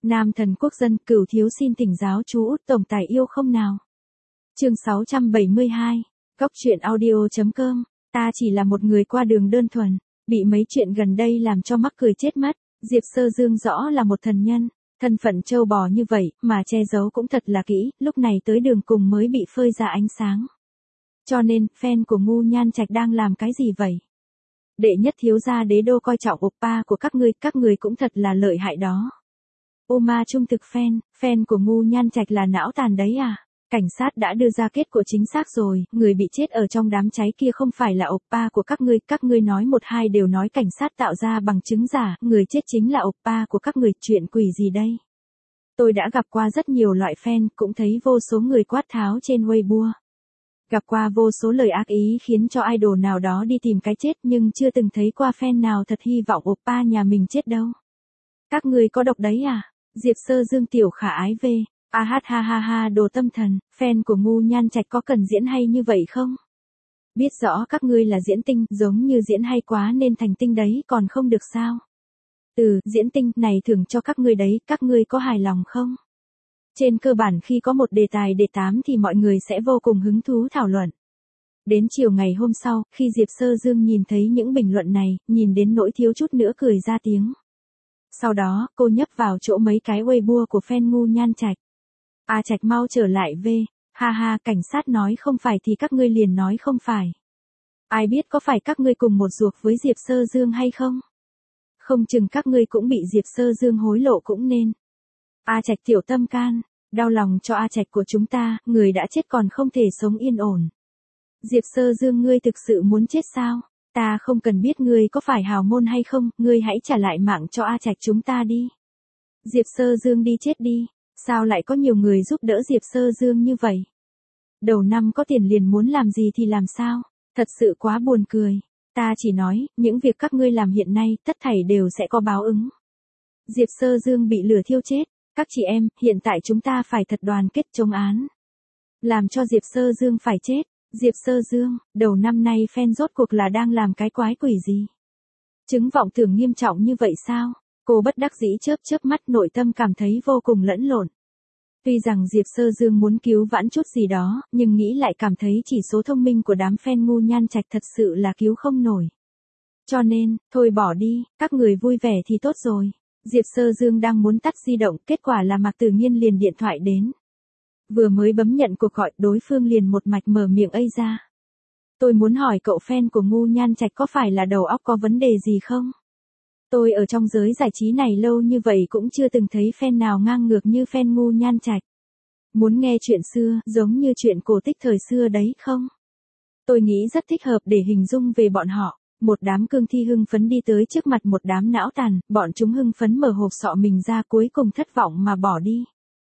Nam thần quốc dân, Cửu thiếu xin thỉnh giáo chú Út tổng tài yêu không nào. Chương 672. Góc truyện audio.com. Ta chỉ là một người qua đường đơn thuần, bị mấy chuyện gần đây làm cho mắc cười chết mất. Diệp Sơ Dương rõ là một thần nhân, thân phận trâu bò như vậy mà che giấu cũng thật là kỹ, lúc này tới đường cùng mới bị phơi ra ánh sáng. Cho nên, fan của Ngu Nhan Trạch đang làm cái gì vậy? Đệ nhất thiếu gia đế đô coi trọng oppa của các ngươi cũng thật là lợi hại đó. Oma trung thực fan của Ngu Nhan Trạch là não tàn đấy à? Cảnh sát đã đưa ra kết quả chính xác rồi, người bị chết ở trong đám cháy kia không phải là oppa của các ngươi nói một hai đều nói cảnh sát tạo ra bằng chứng giả, người chết chính là oppa của các người, chuyện quỷ gì đây? Tôi đã gặp qua rất nhiều loại fan, cũng thấy vô số người quát tháo trên Weibo. Gặp qua vô số lời ác ý khiến cho idol nào đó đi tìm cái chết, nhưng chưa từng thấy qua fan nào thật hy vọng oppa nhà mình chết đâu. Các ngươi có độc đấy à? Diệp Sơ Dương tiểu khả ái về. Ha, đồ tâm thần, fan của Ngu Nhan Trạch có cần diễn hay như vậy không? Biết rõ các ngươi là diễn tinh, giống như diễn hay quá nên thành tinh đấy, còn không được sao? Diễn tinh này thưởng cho các ngươi đấy, các ngươi có hài lòng không? Trên cơ bản khi có một đề tài đề tám thì mọi người sẽ vô cùng hứng thú thảo luận. Đến chiều ngày hôm sau, khi Diệp Sơ Dương nhìn thấy những bình luận này, nhìn đến nỗi thiếu chút nữa cười ra tiếng. Sau đó, cô nhấp vào chỗ mấy cái Weibo của fan Ngu Nhan Trạch. Trạch mau trở lại về. Ha, cảnh sát nói không phải thì các ngươi liền nói không phải. Ai biết có phải các ngươi cùng một ruột với Diệp Sơ Dương hay không? Không chừng các ngươi cũng bị Diệp Sơ Dương hối lộ cũng nên. Trạch tiểu tâm can, đau lòng cho Trạch của chúng ta, người đã chết còn không thể sống yên ổn. Diệp Sơ Dương, ngươi thực sự muốn chết sao? Ta không cần biết ngươi có phải hào môn hay không, ngươi hãy trả lại mạng cho Trạch chúng ta đi. Diệp Sơ Dương đi chết đi. Sao lại có nhiều người giúp đỡ Diệp Sơ Dương như vậy? Đầu năm có tiền liền muốn làm gì thì làm sao? Thật sự quá buồn cười. Ta chỉ nói, những việc các ngươi làm hiện nay, tất thảy đều sẽ có báo ứng. Diệp Sơ Dương bị lửa thiêu chết. Các chị em, hiện tại chúng ta phải thật đoàn kết chống án. Làm cho Diệp Sơ Dương phải chết. Diệp Sơ Dương, đầu năm nay fan rốt cuộc là đang làm cái quái quỷ gì? Chứng vọng tưởng nghiêm trọng như vậy sao? Cô bất đắc dĩ chớp mắt, nội tâm cảm thấy vô cùng lẫn lộn. Tuy rằng Diệp Sơ Dương muốn cứu vãn chút gì đó, nhưng nghĩ lại cảm thấy chỉ số thông minh của đám fan Ngu Nhan Trạch thật sự là cứu không nổi. Cho nên, thôi bỏ đi, các người vui vẻ thì tốt rồi. Diệp Sơ Dương đang muốn tắt di động, kết quả là Mạc Tử Nghiên liền điện thoại đến. Vừa mới bấm nhận cuộc gọi, đối phương liền một mạch mở miệng ây ra. Tôi muốn hỏi cậu, fan của Ngu Nhan Trạch có phải là đầu óc có vấn đề gì không? Tôi ở trong giới giải trí này lâu như vậy cũng chưa từng thấy fan nào ngang ngược như fan Ngu Nhan Trạch. Muốn nghe chuyện xưa, giống như chuyện cổ tích thời xưa đấy không? Tôi nghĩ rất thích hợp để hình dung về bọn họ. Một đám cương thi hưng phấn đi tới trước mặt một đám não tàn, bọn chúng hưng phấn mở hộp sọ mình ra, cuối cùng thất vọng mà bỏ đi.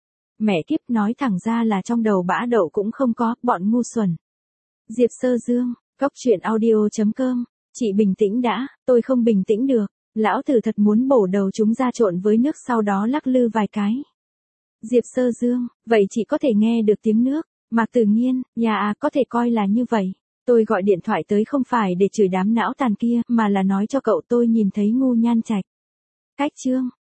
Mẹ kiếp, nói thẳng ra là trong đầu bã đậu cũng không có, bọn ngu xuẩn. Diệp Sơ Dương, góc truyện audio.com. Chị bình tĩnh đã, tôi không bình tĩnh được. Lão tử thật muốn bổ đầu chúng ra trộn với nước sau đó lắc lư vài cái. Diệp Sơ Dương, vậy chị có thể nghe được tiếng nước. Mạc Tử Nghiên, có thể coi là như vậy. Tôi gọi điện thoại tới không phải để chửi đám não tàn kia, mà là nói cho cậu tôi nhìn thấy Ngu Nhan Trạch. Cách chương.